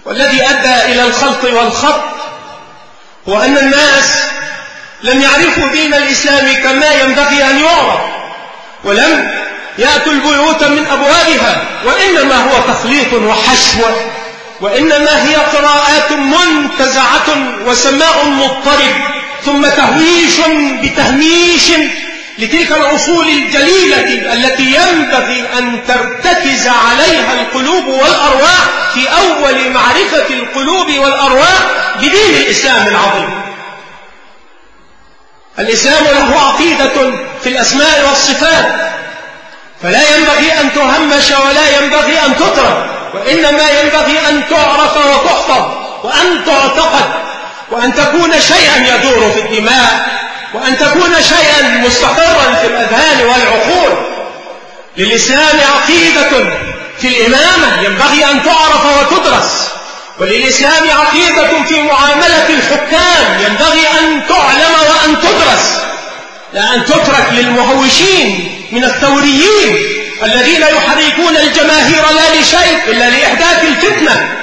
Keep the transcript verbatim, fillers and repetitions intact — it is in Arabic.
والذي أدى إلى الخلط والخط هو أن الناس لم يعرفوا دين الإسلام كما ينبغي أن يعرف، ولم يأتوا البيوت من أبوابها، وإنما هو تخليط وحشو، وإنما هي قراءات منتزعة وسماء مضطرب، ثم تهويش بتهميش لتلك الأصول الجليلة التي ينبغي أن ترتكز عليها القلوب والأرواح في أول معرفة القلوب والأرواح بدين الإسلام العظيم. الإسلام له عقيدة في الأسماء والصفات، فلا ينبغي أن تهمش ولا ينبغي أن تترك، وإنما ينبغي أن تعرف وتحفظ وأن تعتقد، وأن تكون شيئا يدور في الدماء، وأن تكون شيئا مستقرا في الأذهان والعقول. للإسلام عقيدة في الإمامة ينبغي أن تعرف وتدرس، وللإسلام عقيدة في معاملة الحكام ينبغي أن تعلم وأن تدرس، لا أن تترك للمهوشين من الثوريين الذين يحركون الجماهير لا لشيء إلا لإحداث الفتنة